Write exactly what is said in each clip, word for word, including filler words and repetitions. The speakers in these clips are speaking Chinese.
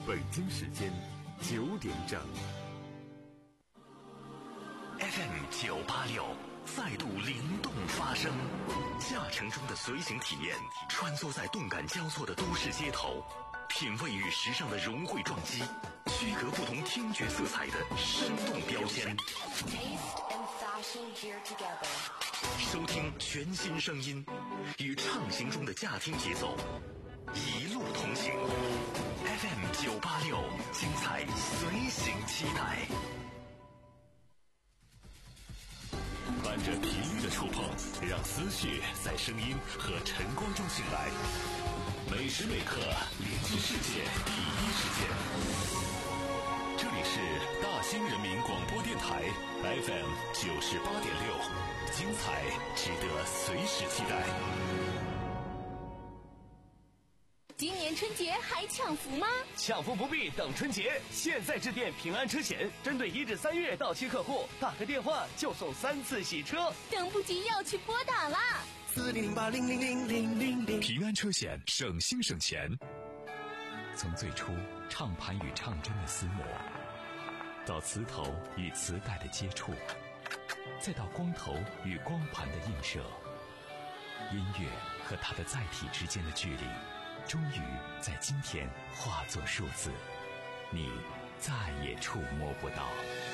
北京时间九点整。 F M 九八六再度灵动发声，驾乘中的随行体验，穿梭在动感交错的都市街头，品味与时尚的融汇撞击，区隔不同听觉色彩的生动标签。收听全新声音，与畅行中的驾听节奏，一路同行。F M 九八六，精彩随行期待。伴着频率的触碰，让思绪在声音和晨光中醒来。每时每刻连接世界第一时间。这里是大兴人民广播电台 F M 九十八点六，精彩值得随时期待。 今年春节还抢福吗？ 抢福不必等春节，现在致电平安车险，针对一至三月到期客户，打个电话就送三次洗车， 等不及要去拨打啦！ 四零零八零零零零零零。 平安车险，省心省钱。从最初唱盘与唱针的厮磨，到磁头与磁带的接触，再到光头与光盘的映射，音乐和它的载体之间的距离，终于在今天化作数字，你再也触摸不到。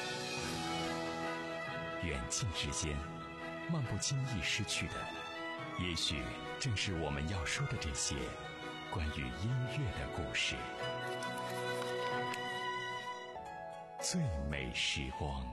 远近之间，漫不经意失去的，也许正是我们要说的这些关于音乐的故事。最美时光。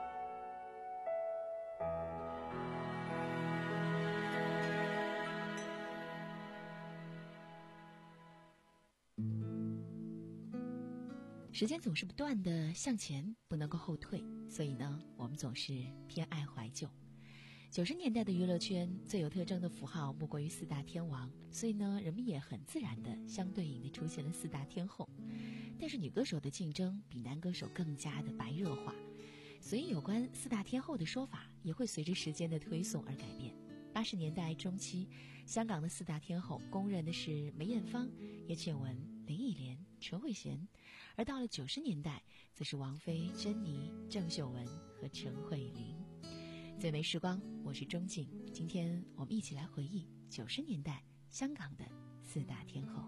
时间总是不断的向前，不能够后退，所以呢，我们总是偏爱怀旧。九十年代的娱乐圈最有特征的符号莫过于四大天王，所以呢，人们也很自然的相对应的出现了四大天后。但是女歌手的竞争比男歌手更加的白热化，所以有关四大天后的说法也会随着时间的推送而改变。八十年代中期，香港的四大天后公认的是梅艳芳、叶倩文、林忆莲、陈慧娴，而到了九十年代，则是王菲、珍妮、郑秀文和陈慧琳。最美时光，我是钟静，今天我们一起来回忆九十年代香港的四大天后。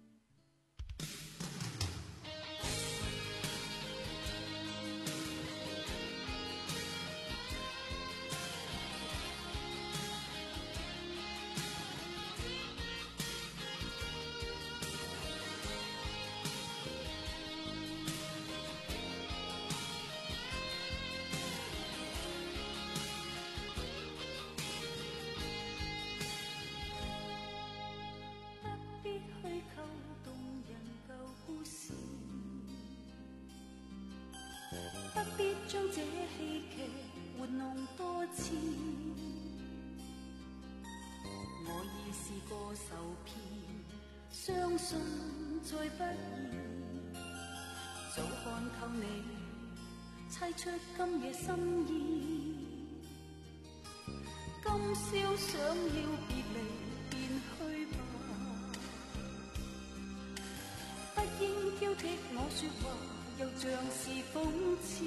不必將這戲劇活弄多次，我已試過受騙，相信再不易，早看透你猜出今夜心意，今宵想要別離便去吧，不應挑剔我說話又像是諷刺，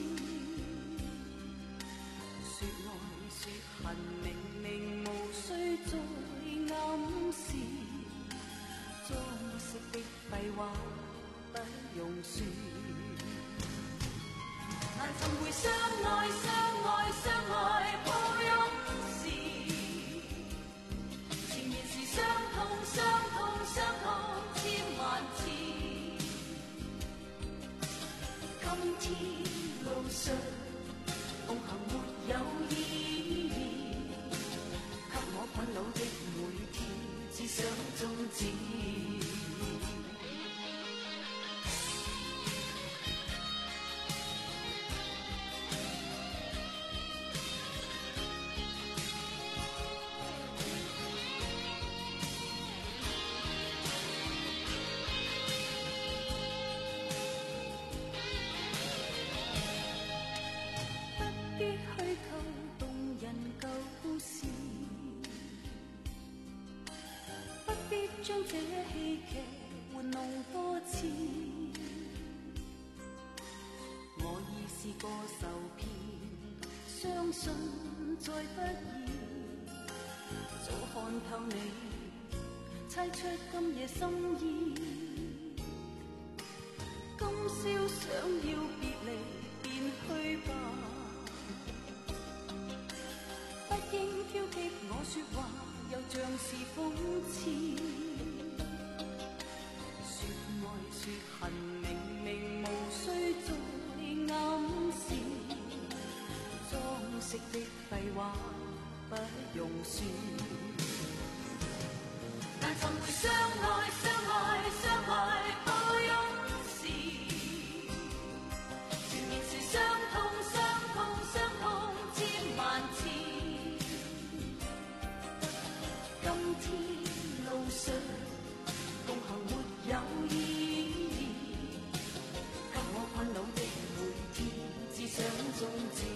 說愛說恨明明無需再暗示，裝飾的廢話不用說，難尋回相愛相愛相愛抱擁時，情緣是相痛相痛相痛千萬次，今天路上共行沒有意義，給我困惱的每天只想終止。將這戲劇玩弄多次， 個受騙，相信再不易。早看透你，猜出今夜心意。今宵想要別離，便去吧。不應挑剔我說話，又像是諷刺。說愛說恨，明明無需再暗示，裝飾的廢話不用說。但尋回相愛相愛相愛抱擁時，全然是傷痛傷痛傷痛千萬次。今天路上共行沒有意義，給我困惱的每天只想終止。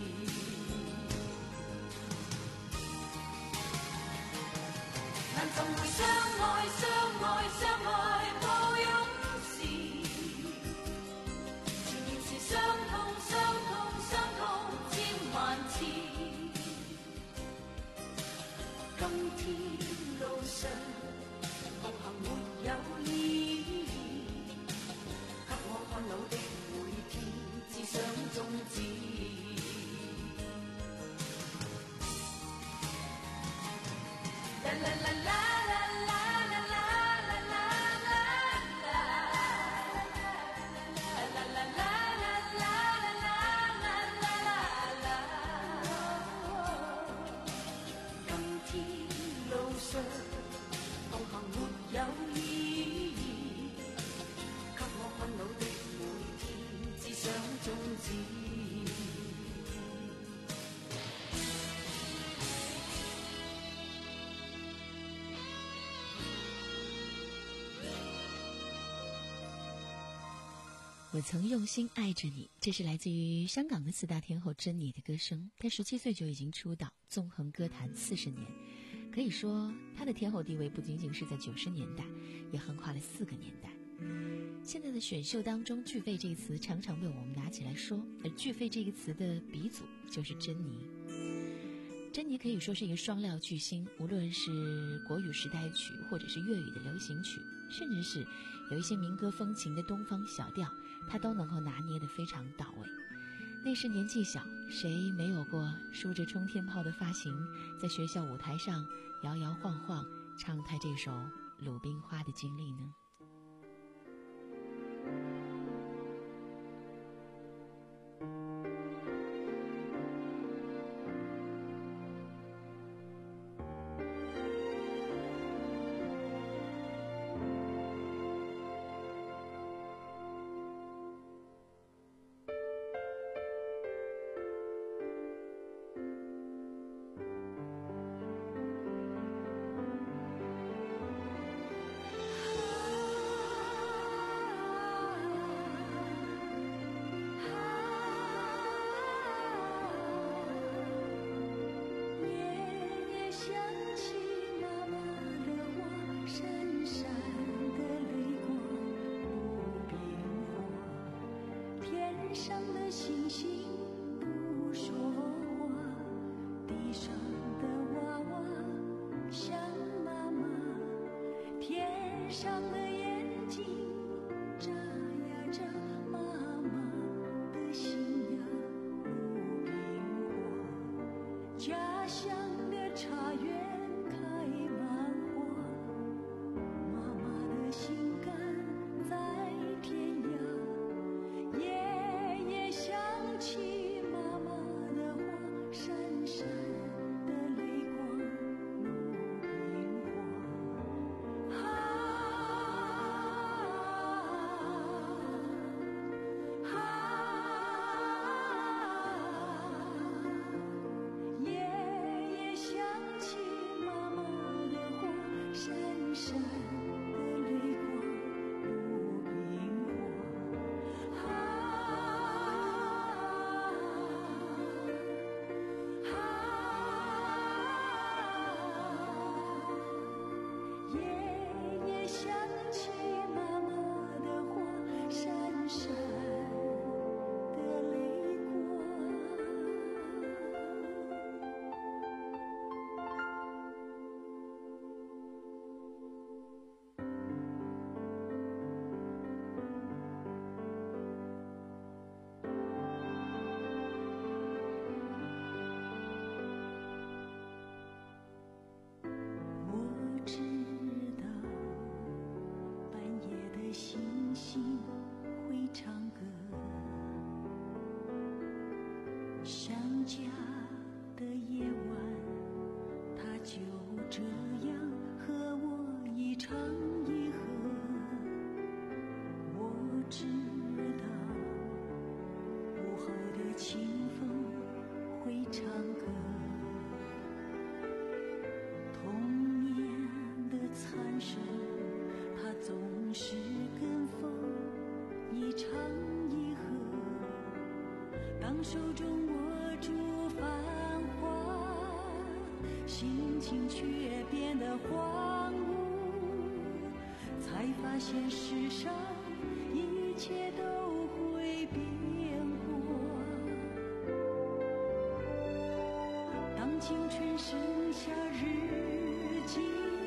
難尋回相愛相愛相愛抱擁時，前面是傷痛傷痛傷痛千萬次。今天路上共行沒有意義，給我看老的每天只想終止。啦啦啦啦啦啦啦啦啦啦啦啦啦啦。今天路上同行沒有意義，給我困惱的每天只想終止。 我曾用心爱着你，这是来自于香港的四大天后珍妮的歌声。她十七岁就已经出道，纵横歌坛四十年，可以说她的天后地位不仅仅是在九十年代，也横跨了四个年代。现在的选秀当中，巨肺这个词常常被我们拿起来说，而巨肺这个词的鼻祖就是珍妮。珍妮可以说是一个双料巨星，无论是国语时代曲，或者是粤语的流行曲，甚至是有一些民歌风情的东方小调，她都能够拿捏得非常到位。那时年纪小，谁没有过梳着冲天炮的发型，在学校舞台上摇摇晃晃唱她这首《鲁冰花》的经历呢？ 起的星星会唱歌，想家的夜晚，它就这样和我一唱一和。我知道午后的清风会唱歌，童年的残声，它总是跟风一唱一和。当手中握住繁华，心情却变得荒芜，才发现世上一切都会变过。当青春剩下日记，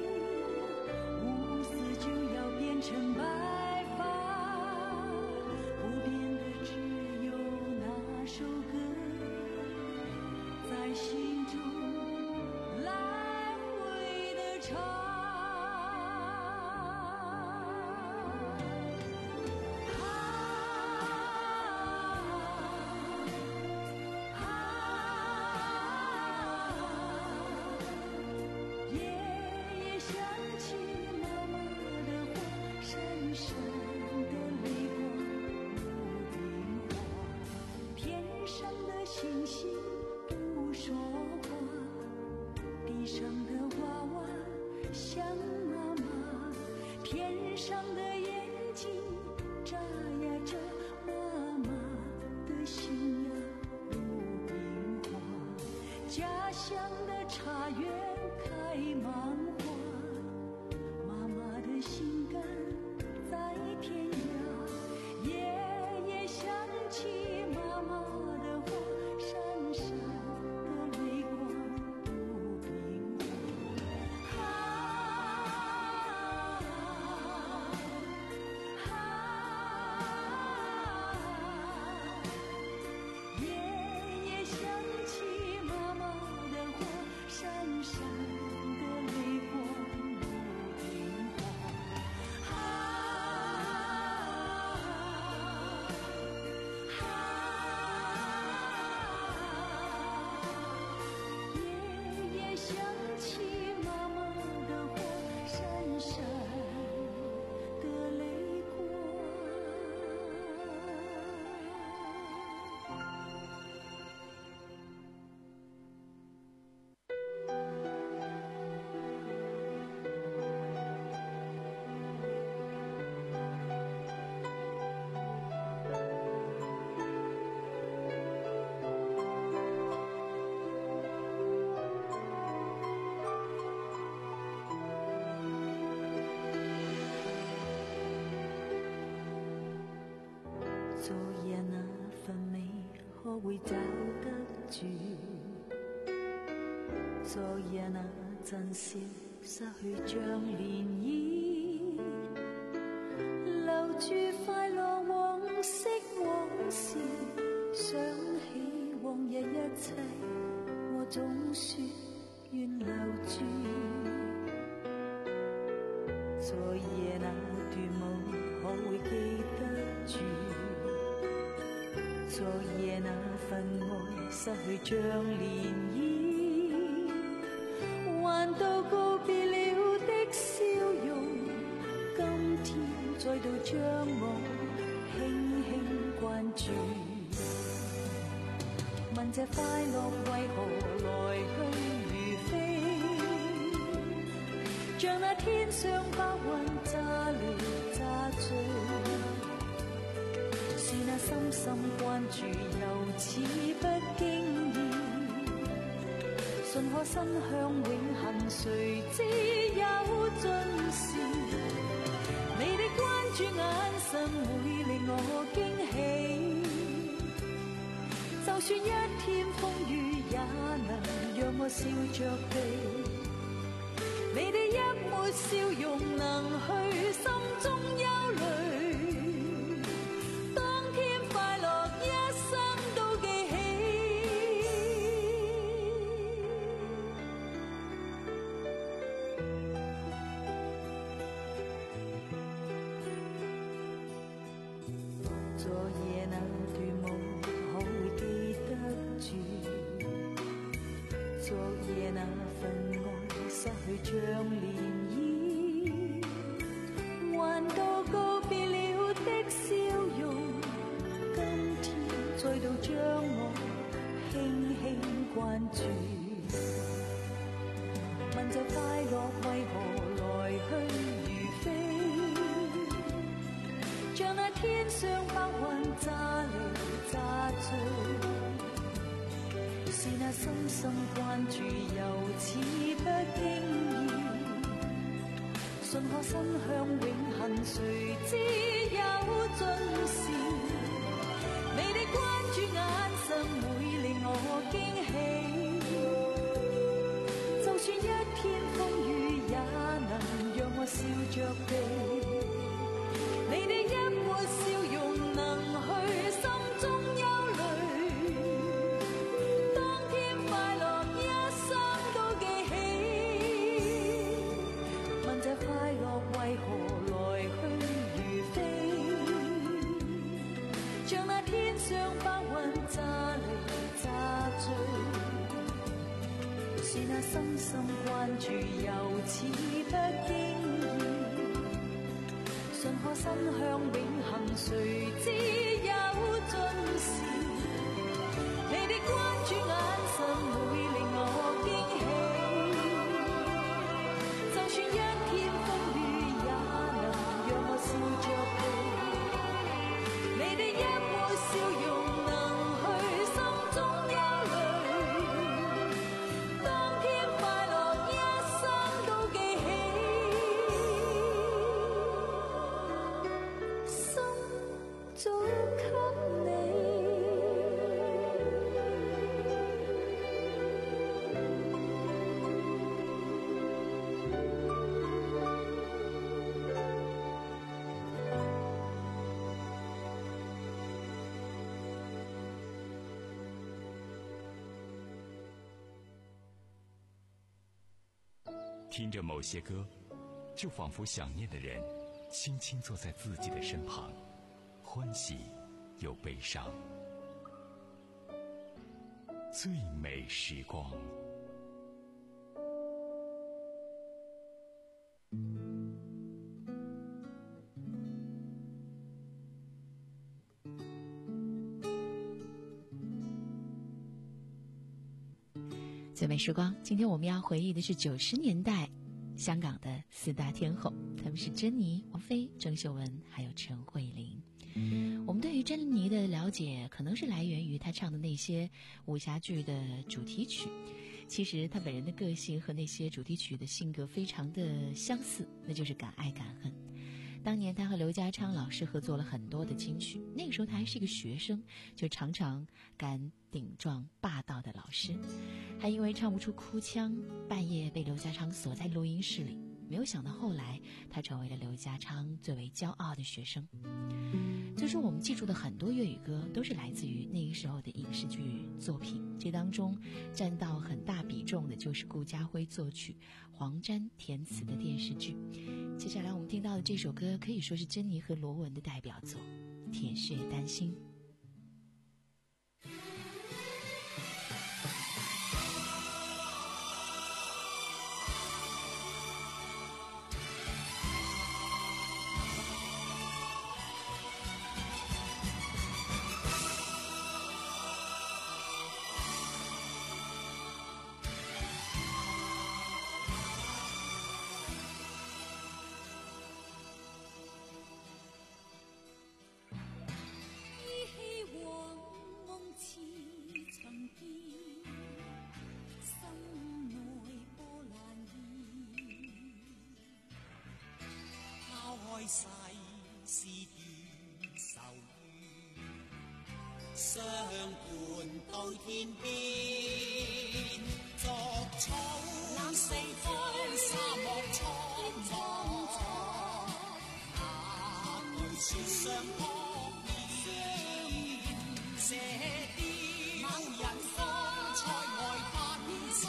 乌丝就要变成白发，不变的只有那首歌，在心中来回的唱。昨夜那份美可會找得住？昨夜那陣笑失去像漣漪，留住快樂往昔往事，想起往日一切，我總說願留住。昨夜那段夢可會記得住？昨夜那份愛失去像漣漪，還到告別了的笑容，今天再度將我輕輕關注。問這快樂為何來去如飛，像那天上白雲乍離乍聚，是那深深關注又似不經意，順可伸向永恆，誰知有盡時，你的關注眼神會令我驚喜，就算一天風雨也能讓我笑着避，你的一抹笑容能去心中憂慮，當天快樂一生都記起。 昨夜那段夢可會記得住？昨夜那份愛失去像漣漪，還到告別了的笑容，今天再度將我輕輕關注。問就快樂為何來去如飛？像那天上白雲乍離乍聚，是那深深關注又似不經意，順可伸向永恆，誰知有盡時。你的關注眼神會令我驚喜，就算一天風雨也能讓我笑着避。你的一抹笑容能去心中憂慮，當天快樂一生都記起。問這快樂為何來去如飛？像那天上白雲乍離乍聚，是那深深關注又似不經意，順可伸向永恆，誰知有盡時。你的關注眼神會令我驚喜，就算一天風雨也能讓我笑着避。你的一抹笑容能去心中憂慮，當天快樂一生都記起。早給你。 听着某些歌，就仿佛想念的人轻轻坐在自己的身旁，欢喜又悲伤。最美时光。 最美时光，今天我们要回忆的是九十年代香港的四大天后，她们是珍妮、王菲、郑秀文还有陈慧琳。我们对于珍妮的了解可能是来源于她唱的那些武侠剧的主题曲，其实她本人的个性和那些主题曲的性格非常的相似，那就是敢爱敢恨。当年她和刘家昌老师合作了很多的金曲，那个时候她还是一个学生，就常常敢顶撞霸道的老师，还因为唱不出哭腔，半夜被刘家昌锁在录音室里。没有想到后来她成为了刘家昌最为骄傲的学生。所以说我们记住的很多粤语歌都是来自于那个时候的影视剧作品，这当中占到很大比重的就是顾嘉辉作曲、黄沾填词的电视剧。接下来我们听到的这首歌可以说是珍妮和罗文的代表作《铁血丹心》。 世事斷愁怨，相伴到天邊，作草冷四方沙漠蒼茫，但要笑相撲面，這啲某人方塞外奔馳，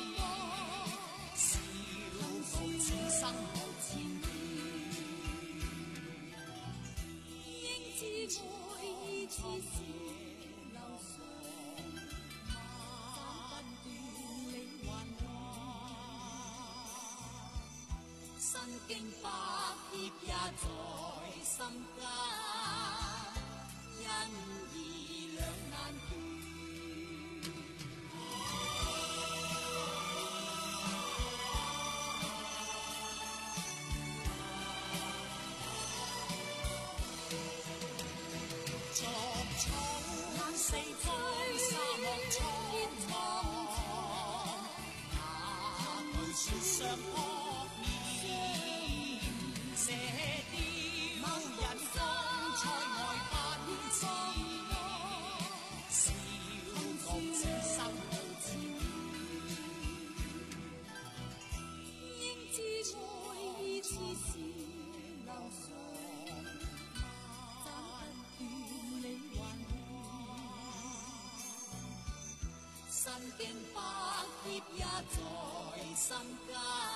笑傲此生無千。愛苍野流霜，斩不斷理還亂，身經百劫也在心間，因義兩難斷。作草冷四方，沙漠蒼茫，那句説相撲面，射雕某人風塞外奔馳，笑傲此生無詞，應知愛意似是流霜。身經百劫也在心間，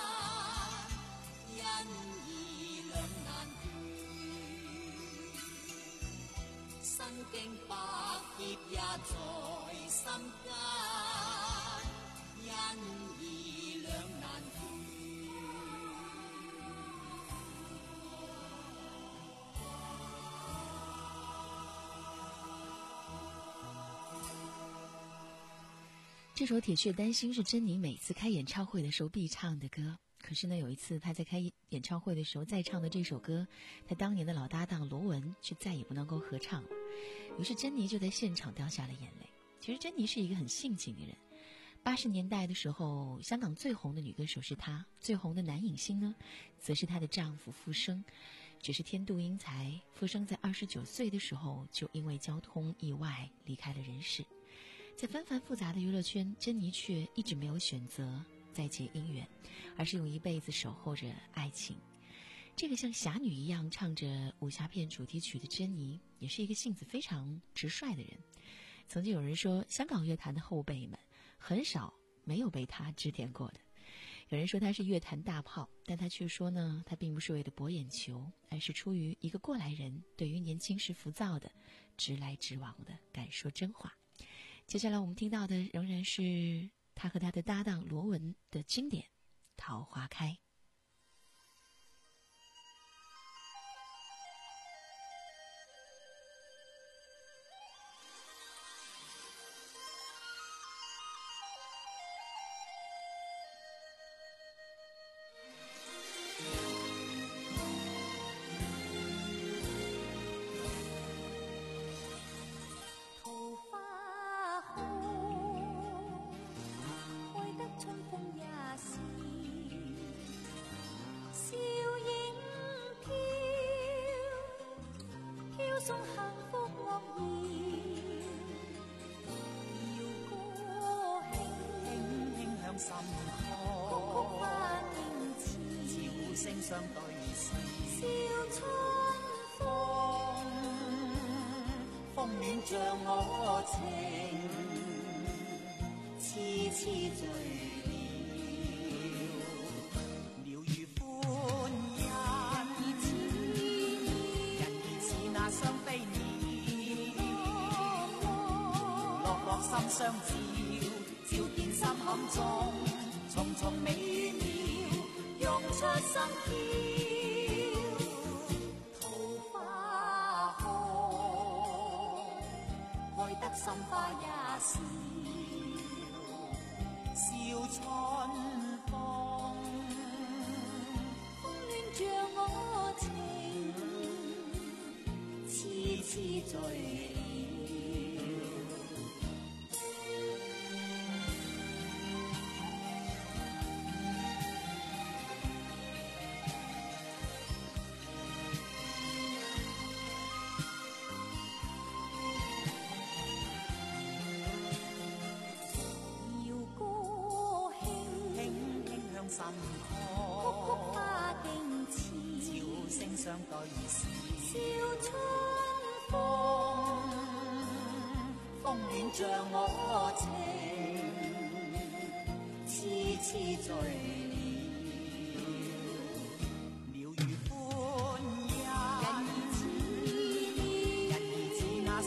因義兩難斷。身經百劫也在心間，因義兩難斷。 这首《铁血丹心》是珍妮每次开演唱会的时候必唱的歌。可是呢，有一次她在开演唱会的时候再唱的这首歌，她当年的老搭档罗文却再也不能够合唱了。于是珍妮就在现场掉下了眼泪。其实珍妮是一个很性情的人。八十年代的时候，香港最红的女歌手是她，最红的男影星呢，则是她的丈夫傅声。只是天妒英才，傅声在二十九岁的时候就因为交通意外离开了人世。在纷繁复杂的娱乐圈，珍妮却一直没有选择再结姻缘，而是用一辈子守候着爱情。这个像侠女一样唱着武侠片主题曲的珍妮，也是一个性子非常直率的人。曾经有人说，香港乐坛的后辈们很少没有被她指点过的。有人说她是乐坛大炮，但她却说呢，她并不是为了博眼球，而是出于一个过来人对于年轻时浮躁的直来直往的敢说真话。接下来我们听到的仍然是他和他的搭档罗文的经典《桃花开》。 相照，照見心坎中，重重美妙，湧出心跳。桃花開，開得心花也笑，笑春風，風戀着我情，痴痴醉。心曲曲花徑似，潮聲相對時，笑春風，風戀着我情，痴痴醉了，了如歡欣。人兒似，人兒似那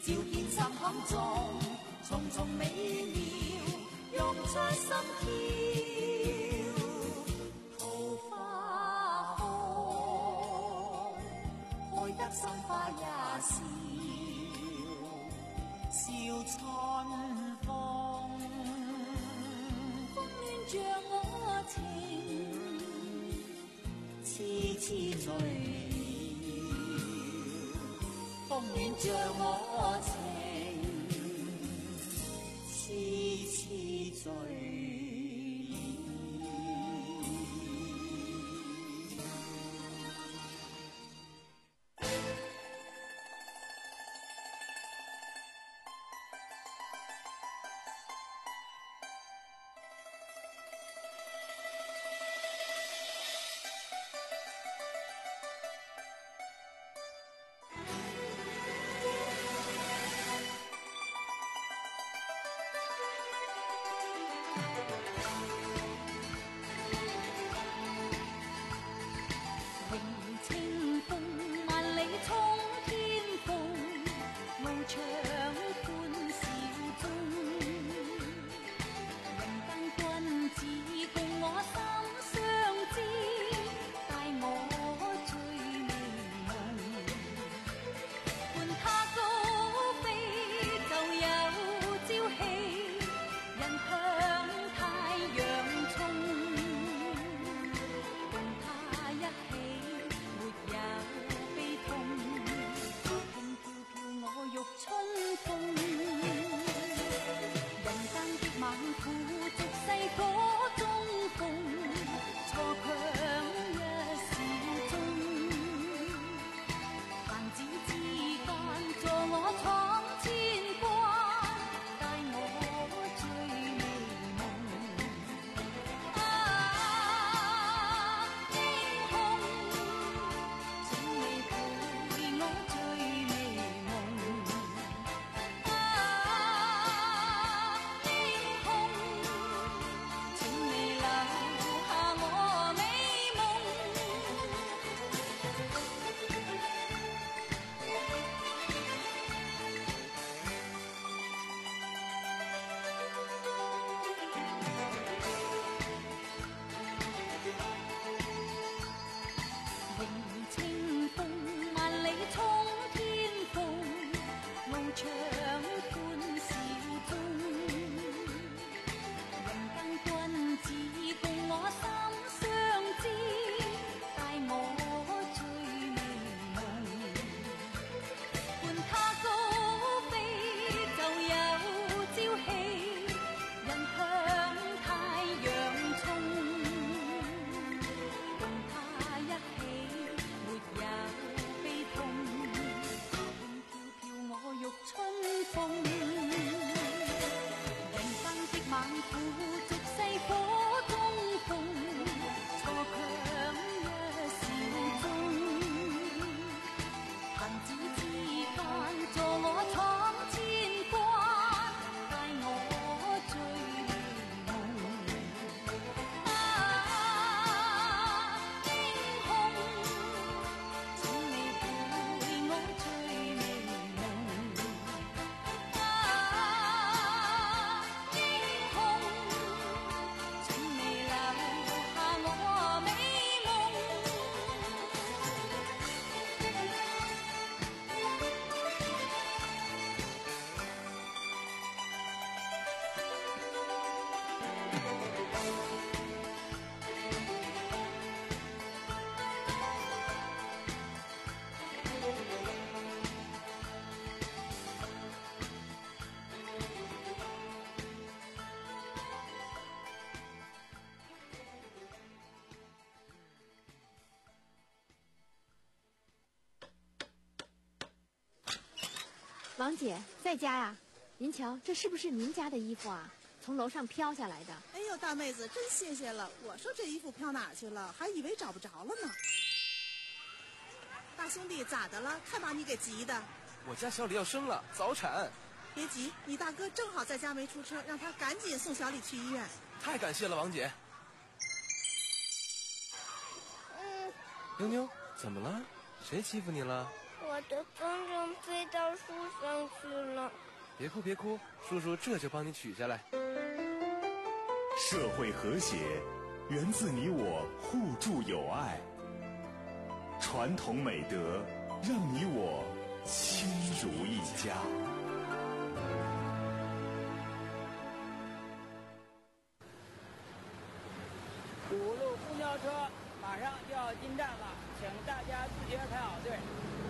照見心坎中重重美妙，湧出心跳。桃花開，開得心花也笑，笑春風，風暖着我情，痴痴醉了，風暖着我情，痴痴醉了。 王姐在家呀？您瞧，这是不是您家的衣服啊？从楼上飘下来的。 哎呦，大妹子，真谢谢了。我说这衣服飘哪去了，还以为找不着了呢。大兄弟，咋的了？太把你给急的。 我家小李要生了，早产。 别急，你大哥正好在家没出车，让他赶紧送小李去医院。 太感谢了，王姐。 嗯， 妞妞，怎么了？谁欺负你了？ 我我的风筝飞到树上去了。 别哭别哭，叔叔这就帮你取下来。 社会和谐源自你我互助友爱，传统美德让你我亲如一家。 五路公交车马上就要进站了，请大家自觉排好队。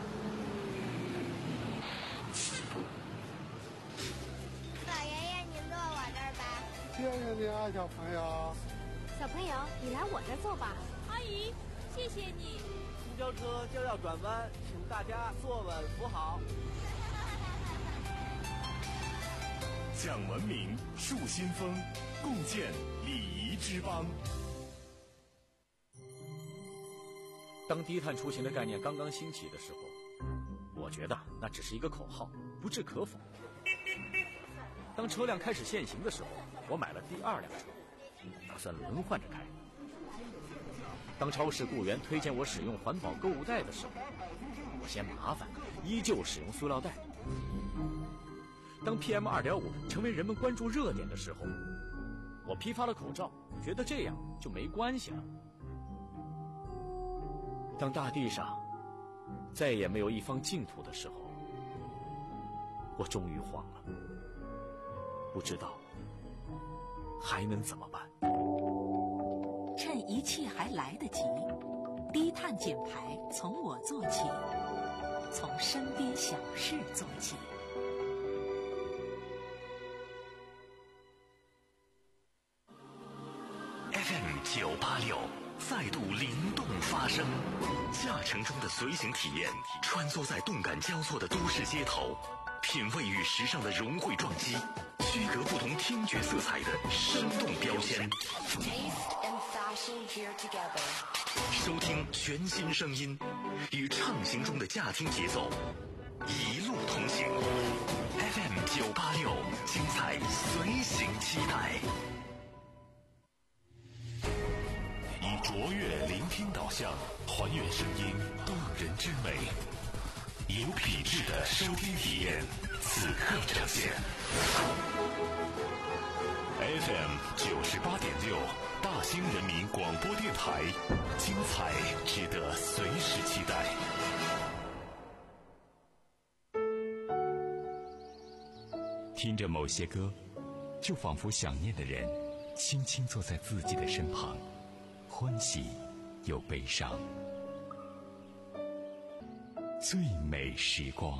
老爷爷，您坐我这儿吧。 谢谢你啊，小朋友。 小朋友，你来我这儿坐吧。 阿姨，谢谢你。 公交车就要转弯，请大家坐稳扶好。 讲文明，树新风，共建礼仪之邦。 当低碳出行的概念刚刚兴起的时候，我觉得那只是一个口号，不置可否。当车辆开始限行的时候，我买了第二辆车，打算轮换着开。当超市雇员推荐我使用环保购物袋的时候，我嫌麻烦，依旧使用塑料袋。当 P M 二点五 成为人们关注热点的时候，我批发了口罩，觉得这样就没关系了。当大地上再也没有一方净土的时候，我终于慌了，不知道还能怎么办。 趁一切还来得及，低碳减排从我做起，从身边小事做起。 F M 九八六再度灵动发声，驾乘中的随行体验，穿梭在动感交错的都市街头，品味与时尚的融汇撞击，区隔不同听觉色彩的生动标签。收听全新声音，与畅行中的驾听节奏，一路同行。F M 九八六，精彩随行期待。 以卓越聆听导向，还原声音动人之美，有品质的收听体验，此刻呈现。F M 九十八点六，大兴人民广播电台，精彩值得随时期待。 听着某些歌，就仿佛想念的人轻轻坐在自己的身旁，欢喜又悲伤。最美时光。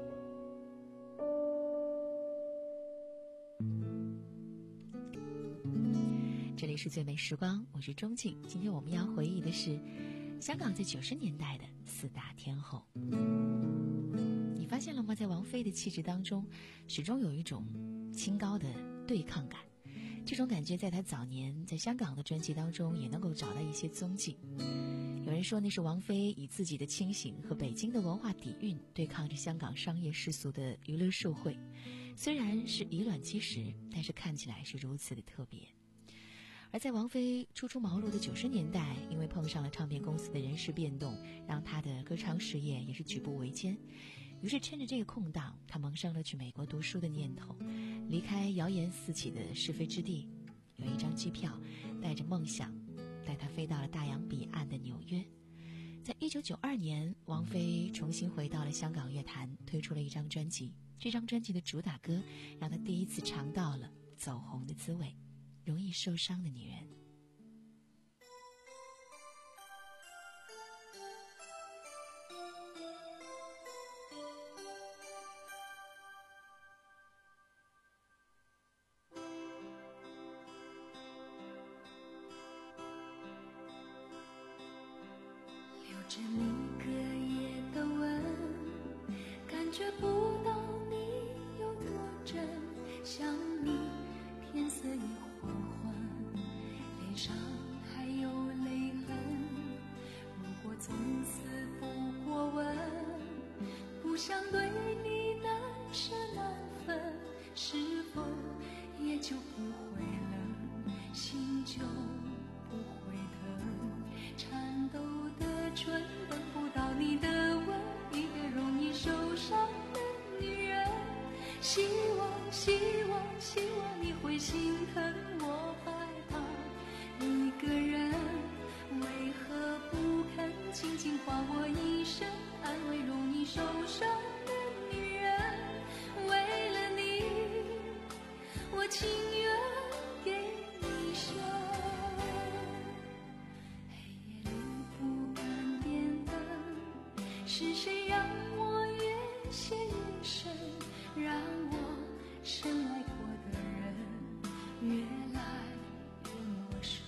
这里是最美时光，我是钟静。今天我们要回忆的是香港在九十年代的四大天后。你发现了吗？在王菲的气质当中，始终有一种清高的对抗感。这种感觉在她早年在香港的专辑当中也能够找到一些踪迹。有人说那是王菲以自己的清醒和北京的文化底蕴对抗着香港商业世俗的娱乐社会，虽然是以卵击石，但是看起来是如此的特别。而在王菲初出茅庐的九十年代，因为碰上了唱片公司的人事变动，让她的歌唱事业也是举步维艰。于是趁着这个空档，她萌生了去美国读书的念头，离开谣言四起的是非之地，有一张机票带着梦想带她飞到了大洋彼岸的纽约。在一九九二年，王菲重新回到了香港乐坛，推出了一张专辑。这张专辑的主打歌让她第一次尝到了走红的滋味。容易受伤的女人。 留着你隔夜的吻，感觉不到你有多真，想你天色已黄昏，脸上还有泪痕。如果从此不过问，不想对你难舍难分，是否也就不会冷，心就不会疼？颤抖的唇等不到你的吻，一别容希望希望希望你会心疼我害怕一个人，为何不肯轻轻唤我一声，安慰容易受伤的女人。为了你，我情愿给你生。黑夜里不敢点灯，是谁让我越陷越深，让我深爱过的人越来越陌生。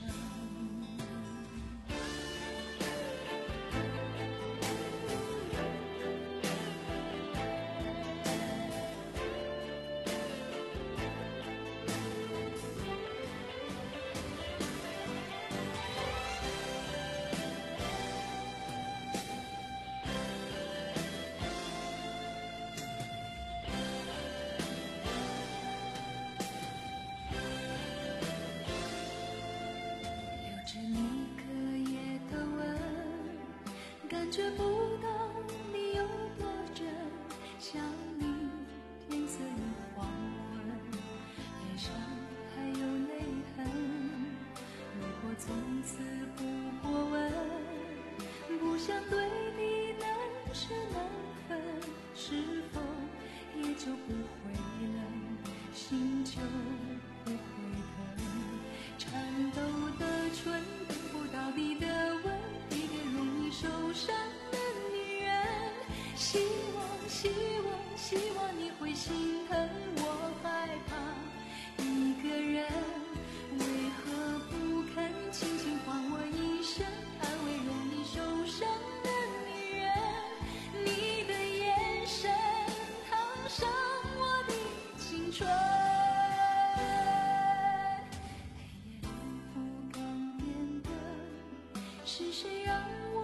感觉不到你有多真，想你天色已黄昏，脸上还有泪痕，如果从此不过问，不想对你难舍难分，是否也就不会冷，心就不会疼，颤抖的唇等不到你的吻，受伤的女人，希望希望希望你会心疼我害怕一个人，为何不肯轻轻唤我一声，安慰容易受伤的女人。你的眼神烫伤我的青春，黑夜里不敢点灯，是谁让我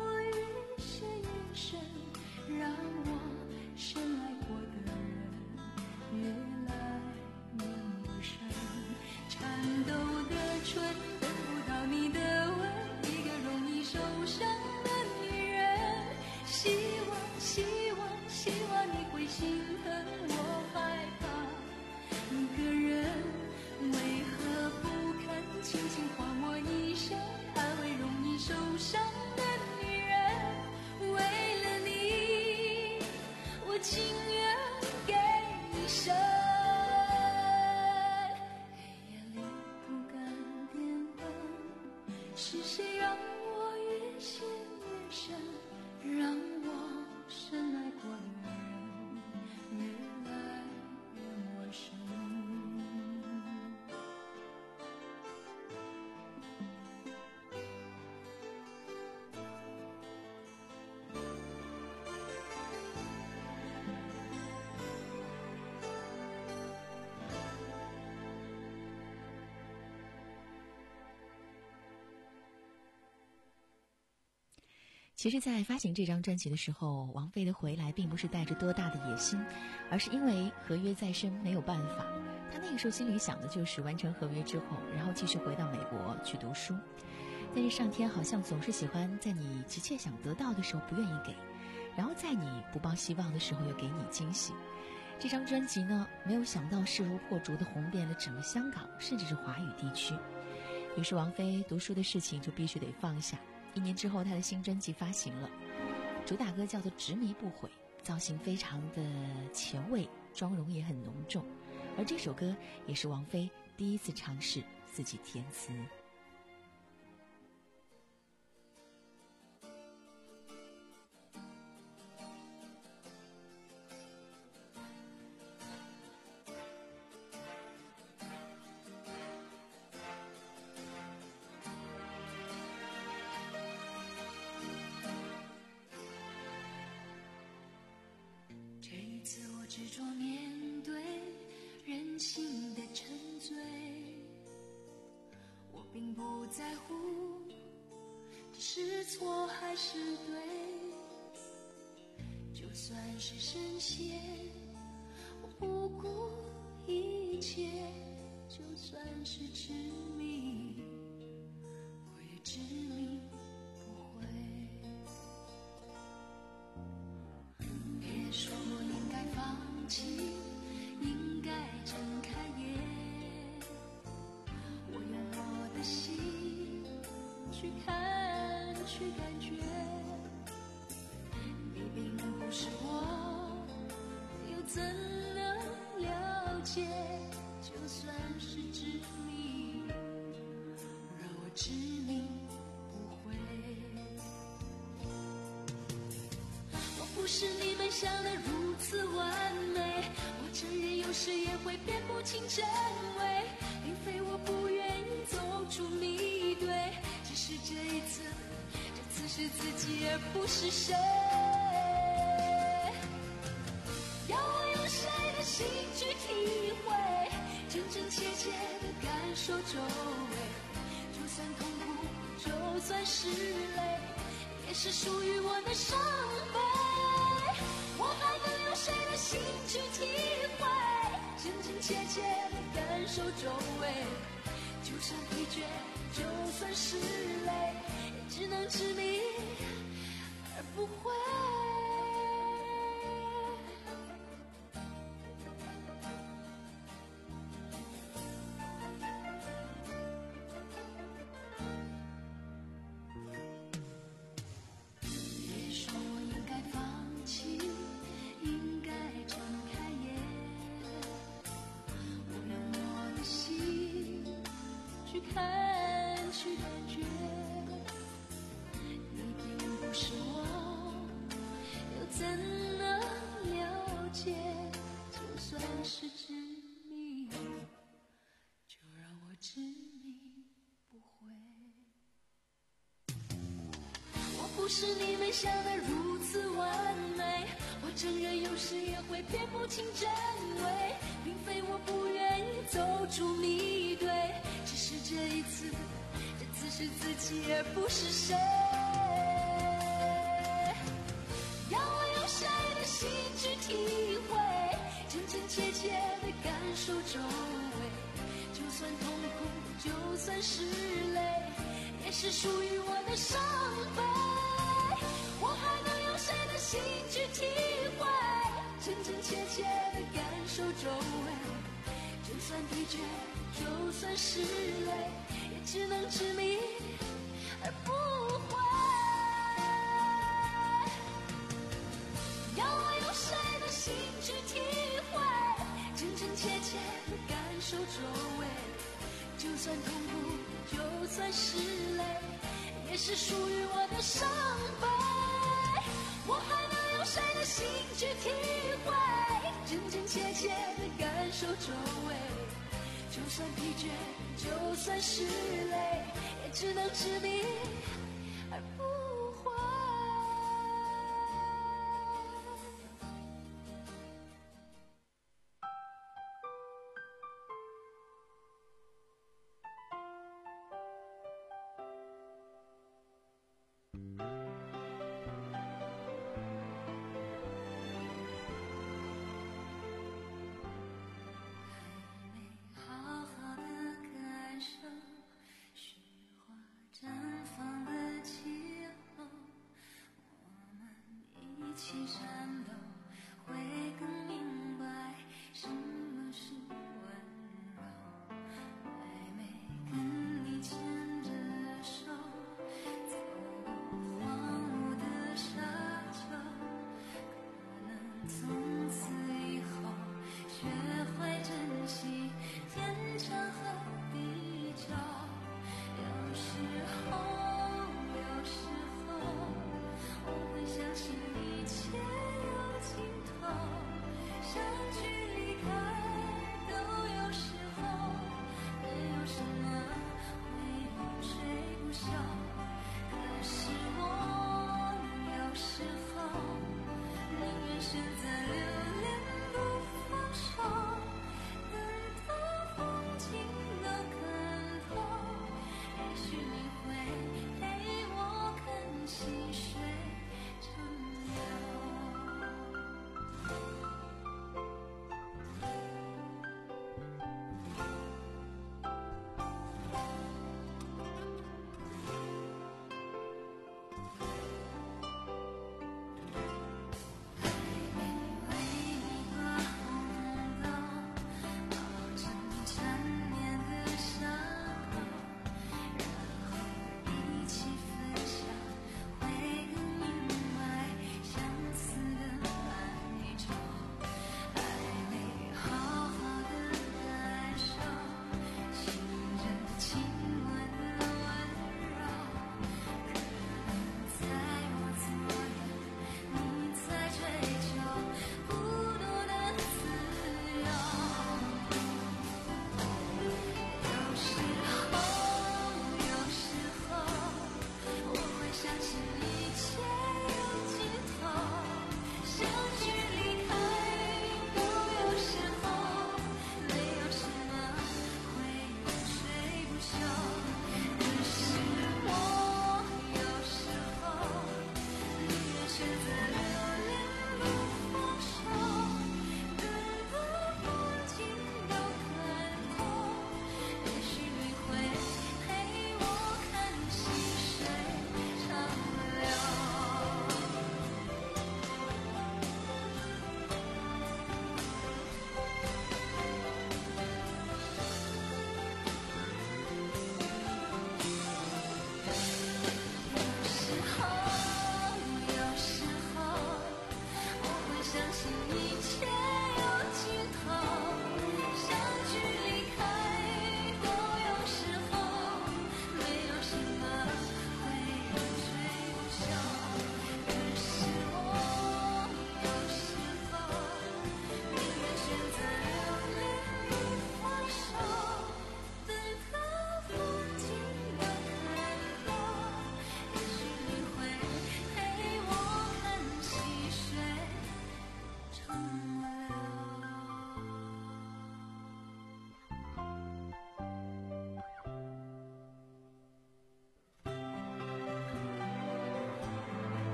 让我深爱过的人越来越陌生，颤抖的唇等不到你的吻，一个容易受伤的女人。希望希望希望你会心疼我害怕一个人，为何不肯轻轻唤我一声，安慰容易受伤的女人。为了你，我情愿给你生。黑夜里不敢点灯，是谁让我越陷越深，让我深爱过的人越来越陌生。 其实在发行这张专辑的时候，王菲的回来并不是带着多大的野心，而是因为合约在身没有办法。她那个时候心里想的就是完成合约之后，然后继续回到美国去读书。但是上天好像总是喜欢在你急切想得到的时候不愿意给，然后在你不抱希望的时候又给你惊喜。这张专辑呢，没有想到势如破竹的红遍了整个香港，甚至是华语地区。于是王菲读书的事情就必须得放下。一年之后，她的新专辑发行了，主打歌叫做《执迷不悔》，造型非常的前卫，妆容也很浓重。而这首歌也是王菲第一次尝试自己填词。 执着面对人性的沉醉，我并不在乎这是错还是对，就算是深陷，我不顾一切，就算是痴迷，我也执迷不悔。别说应该放弃，应去看，去感觉。你并不是我，又怎能了解？就算是执迷，让我执迷不悔。我不是你们想的如此完美，我承认有时也会辨不清真伪，并非我不愿意走出迷堆，只是这一次，这次是自己而不是谁。要我用谁的心去体会，真真切切的感受周围，就算痛苦，就算是泪，也是属于我的伤悲。我还能用谁的心去体会，真真切切的感受周围，就算疲倦，就算是累，也只能执迷而不悔。也许我应该放弃，应该睁开眼，我用我的心去看，去感觉。你并不是我，又怎能了解？就算是执迷，就让我执迷不悔。我不是你们想的如此完美，我承认有时也会辨不清真伪，并非我不愿意走出迷堆，只是这一次，这次是自己而不是谁。要我用谁的心去体会，真真切切的感受周围，就算痛苦，就算是泪，也是属于我的伤悲。我还能用谁的心去体会，真真切切的感受周围，就算疲倦，就算是累，也只能执迷而不悔。要我用谁的心去体会，真真切切的感受周围，就算痛苦，就算是累，也是属于我的伤悲。我还能用谁的心去体会，真真切切的感受周围，就算疲倦，就算是累，也只能执迷而不悔。有时候我会相信一切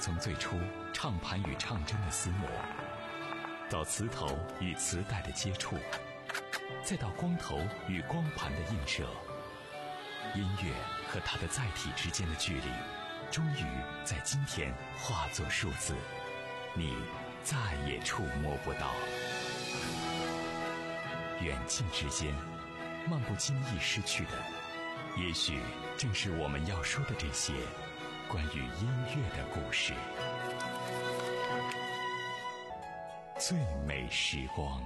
从最初唱盘与唱针的厮磨，到磁头与磁带的接触，再到光头与光盘的映射，音乐和它的载体之间的距离，终于在今天化作数字，你再也触摸不到。远近之间，漫不经意失去的，也许正是我们要说的这些关于音乐的故事。最美时光。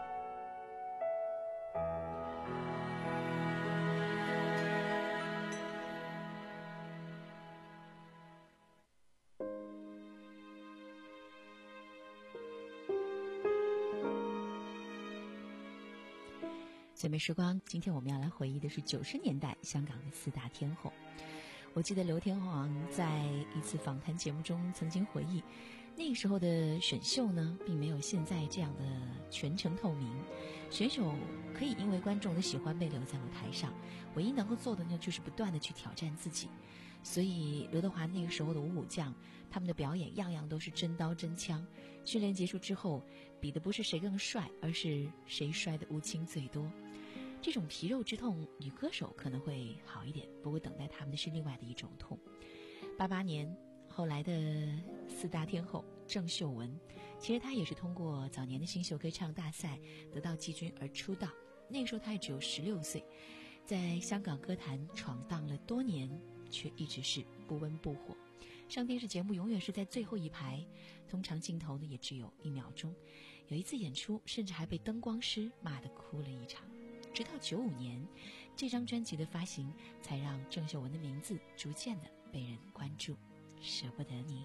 最美时光，今天我们要来回忆的是九十年代香港的四大天后。我记得刘天皇在一次访谈节目中曾经回忆，那个时候的选秀呢，并没有现在这样的全程透明，选手可以因为观众的喜欢被留在舞台上，唯一能够做的呢，就是不断的去挑战自己。所以刘德华那个时候的五虎将，他们的表演样样都是真刀真枪。训练结束之后，比的不是谁更帅，而是谁摔的乌青最多。这种皮肉之痛，女歌手可能会好一点，不过等待他们的是另外的一种痛。八八年后来的四大天后郑秀文，其实她也是通过早年的新秀歌唱大赛得到季军而出道。那个时候她也只有十六岁，在香港歌坛闯荡了多年，却一直是不温不火。上电视节目永远是在最后一排，通常镜头呢也只有一秒钟。有一次演出，甚至还被灯光师骂得哭了一场。直到九五年，这张专辑的发行，才让郑秀文的名字逐渐的被人关注。舍不得你。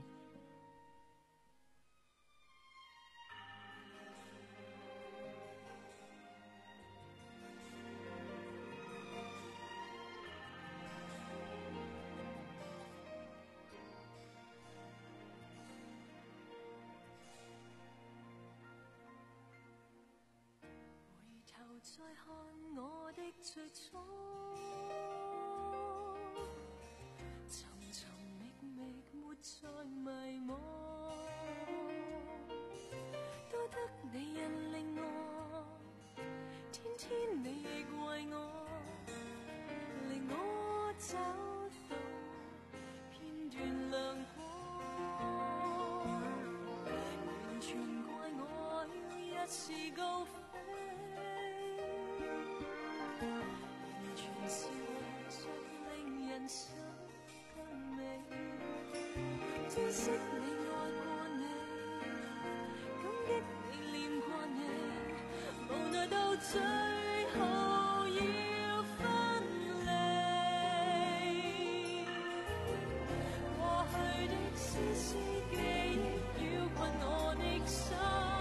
再看我的最初，寻寻觅觅，没再迷惘，多得你引领我，天天你亦为我，令我找到片段亮光，完全怪我要一时高飞。人生更美，珍惜你愛過你，感激你念過你，無奈到最後要分離。過去的絲絲記憶繞困我的心，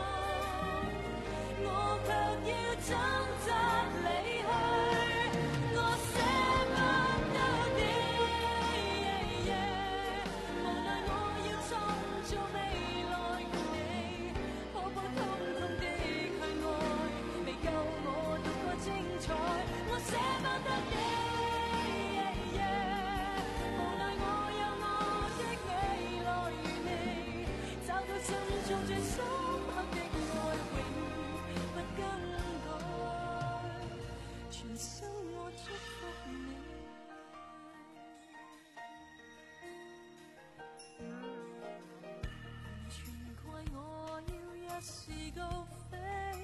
我卻要掙扎離去，我捨不是高飛，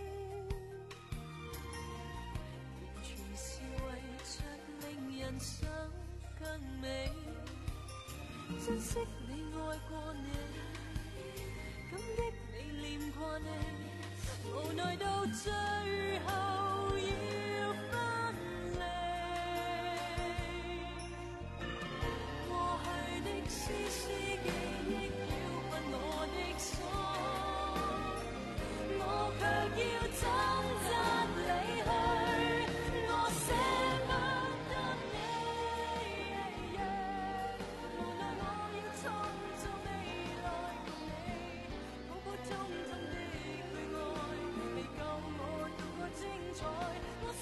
完全是為着令人生更美。珍惜你愛過你，感激你念過你，無奈到最後要分離。過去的絲絲記憶繞困我的心，我卻要掙扎離去，我捨不得你，無奈我要創造未來共你，普普通通的去愛，未夠我獨個精彩。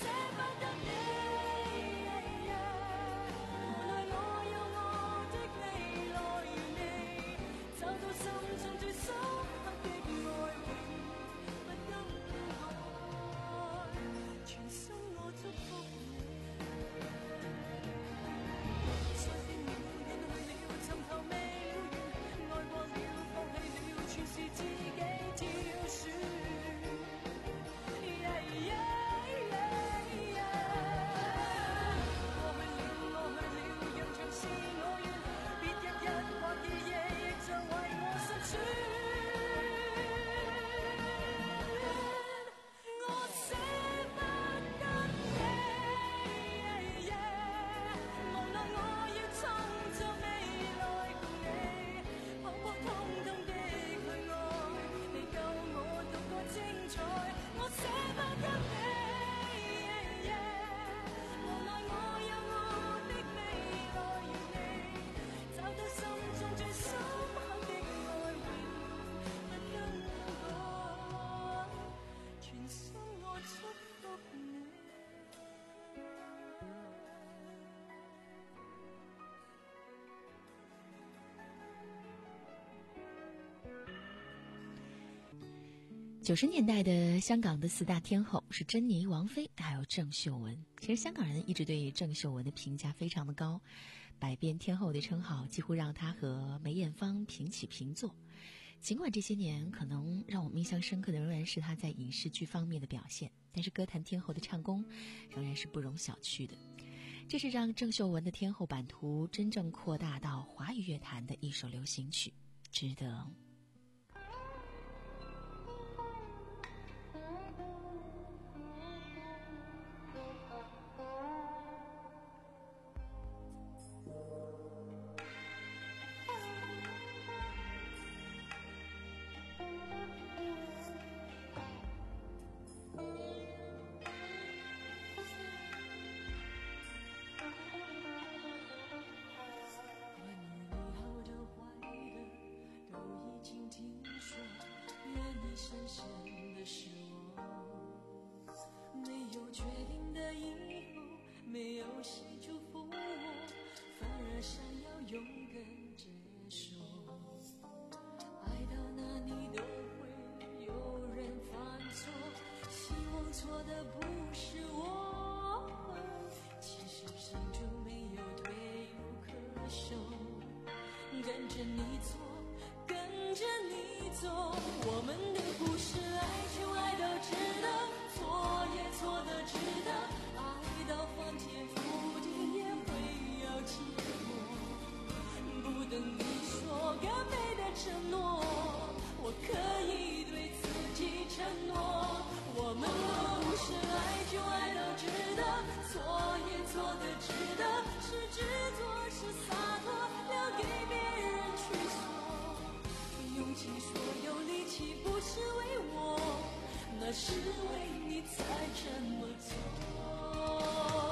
九十年代的香港的四大天后是珍妮、王菲还有郑秀文。其实香港人一直对郑秀文的评价非常的高，百变天后的称号几乎让她和梅艳芳平起平坐。尽管这些年可能让我们印象深刻的仍然是她在影视剧方面的表现，但是歌坛天后的唱功仍然是不容小觑的。这是让郑秀文的天后版图真正扩大到华语乐坛的一首流行曲，值得。 深深的是我，没有决定的以后，没有谁祝福我，反而想要勇敢接受。爱到哪里都会有人犯错，希望错的不是我，其实心中没有退无可守，跟着你走，跟着你走，我们的故事爱就爱到值得，错也错的值得，爱到翻天覆地也会有结果，不等你说更美的承诺，我可以对自己承诺，我们的故事爱就爱到值得，错也错的值得，是执着是洒脱，留给别人去说，用尽所有力气不是为我，那是为你才这么做。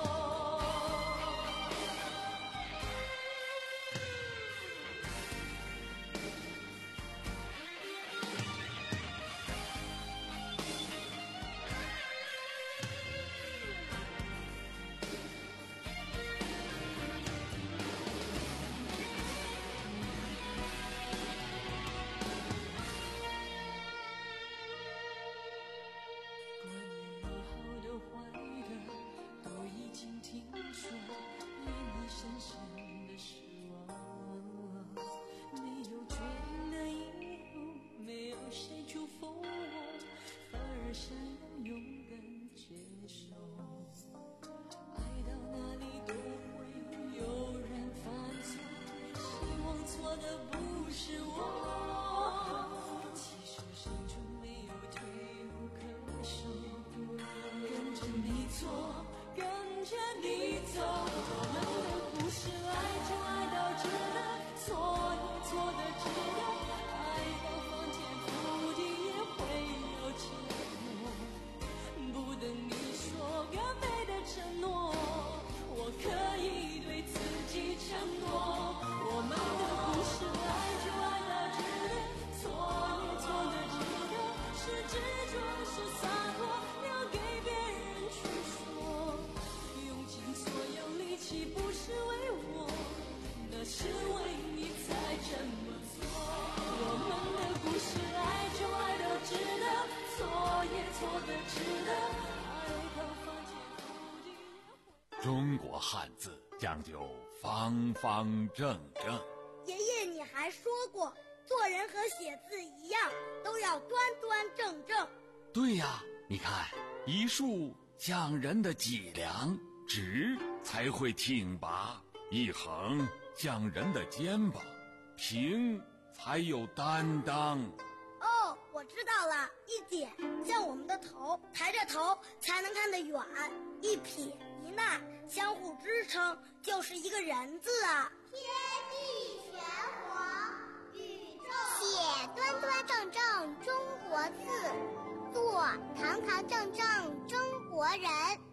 中国汉字讲究方方正正。 爷爷，你还说过，做人和写字一样，都要端端正正。 对呀，你看，一竖讲人的脊梁，直才会挺拔；一横讲人的肩膀，平才有担当。 哦，我知道了，一点像我们的头，抬着头才能看得远；一撇一捺相互支撑，就是一个人字啊。 天地玄黄，宇宙写端端正正中国字，做堂堂正正中国人。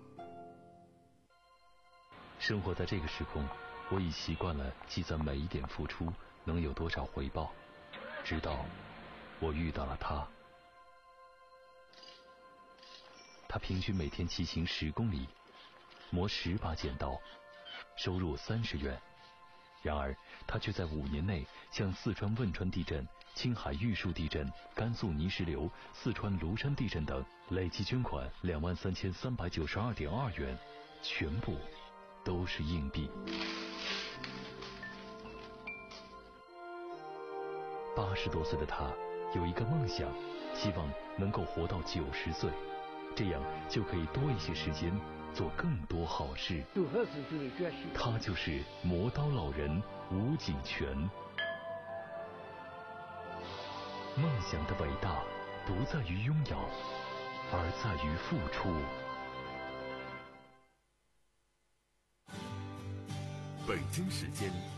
生活在这个时空，我已习惯了计算每一点付出能有多少回报，直到我遇到了他。他平均每天骑行十公里，磨十把剪刀，收入三十元。然而他却在五年内向四川汶川地震青海玉树地震、甘肃泥石流、四川庐山地震等，累计捐款两万三千三百九十二点二元，全部都是硬币。八十多岁的他有一个梦想，希望能够活到九十岁，这样就可以多一些时间做更多好事。 有何事就得决心。 他就是磨刀老人吴景全。梦想的伟大不在于拥有，而在于付出。 北京时间